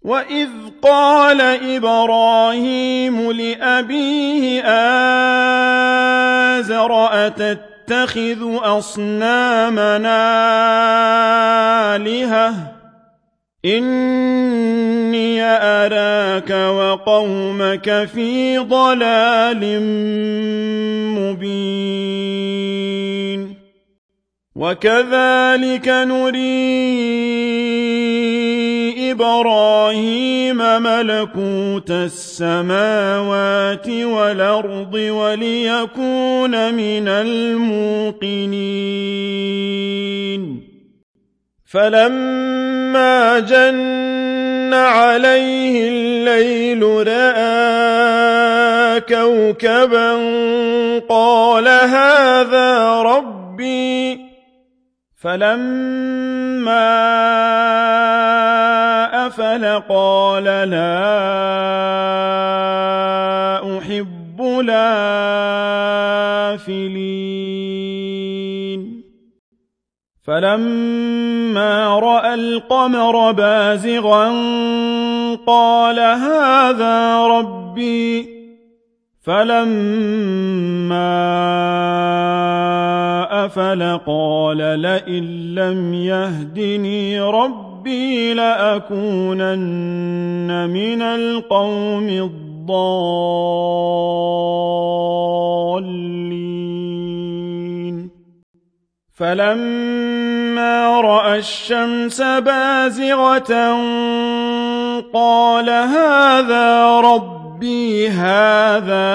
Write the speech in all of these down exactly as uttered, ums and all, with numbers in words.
وَإِذْ قَالَ إِبْرَاهِيمُ لِأَبِيهِ آزَرَ أَتَتَّخِذُ أَصْنَامًا آلِهَةً إِنِّي أَرَاكَ وَقَوْمَكَ فِي ضَلَالٍ مُّبِينٍ وَكَذَلِكَ نُرِي إِبْرَاهِيمَ مَلَكُوتَ السَّمَاوَاتِ وَالْأَرْضِ وَلِيَكُونَ مِنَ الْمُوقِنِينَ فَلَمَّا جَنَّ عَلَيْهِ اللَّيْلُ رَأَىٰ كَوْكَبًا قَالَ هَٰذَا رَبِّي فَلَمَّا أَفَلَ قَالَ لَا أُحِبُّ الْآفِلِينَ فَلَمَّا رَأَى الْقَمَرَ بَازِغًا قَالَ هَٰذَا رَبِّي فَلَمَّا أَفَلَ قَالَ لَئِن لَّمْ يَهْدِنِي رَبِّي لَأَكُونَنَّ مِنَ الْقَوْمِ الضَّالِّينَ فَلَمَّا رَأَى الشَّمْسَ بَازِغَةً قَالَ هَٰذَا رَبِّي هَٰذَا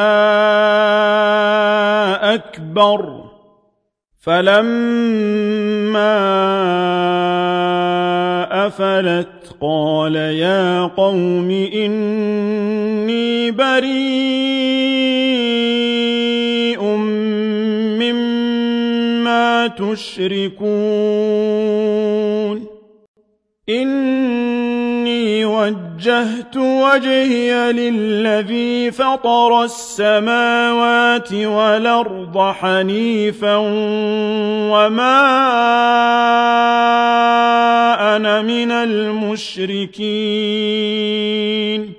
أَكْبَرُ فَلَمَّا أَفَلَتْ قَالَ يَا قَوْمِ إِنِّي بَرِيءٌ مِّمَّا تُشْرِكُونَ إِنِّي وَجَّهْتُ وَجْهِيَ لِلَّذِي فَطَرَ السَّمَاوَاتِ وَالْأَرْضَ حَنِيفًا وَمَا أَنَا مِنَ الْمُشْرِكِينَ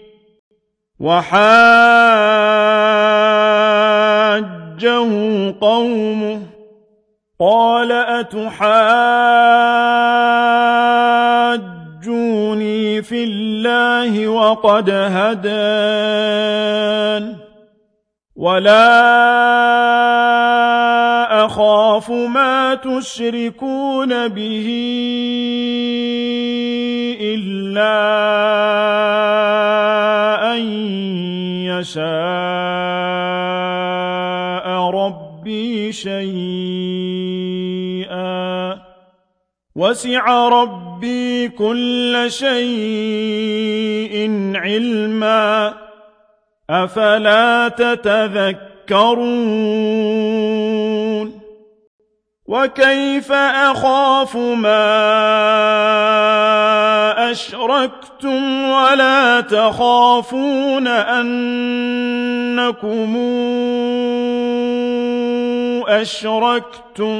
وَحَاجَّهُ قَوْمُهُ قَالَ أَتُحَاجُّونِي فِي اللَّهِ وَقَدْ هَدَانِ وَلَا أَخَافُ مَا تُشْرِكُونَ بِهِ إِلَّا أَن يَشَاءَ رَبِّي شَيْئًا وَسِعَ رَبِّي كُلَّ شَيْءٍ عِلْمًا أَفَلَا تَتَذَكَّرُونَ وَكَيْفَ أَخَافُ مَا أَشْرَكْتُمْ وَلَا تَخَافُونَ أَنَّكُمْ أَشْرَكْتُم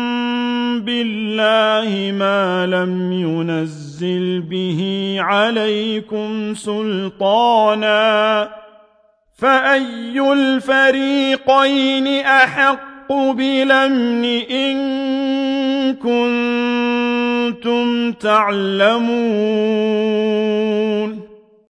بِاللَّهِ مَا لَمْ يُنَزِّلْ بِهِ عَلَيْكُمْ سُلْطَانًا فَأَيُّ الْفَرِيقَيْنِ أَحَقُّ بِالْأَمْنِ إِن كُنتُمْ تَعْلَمُونَ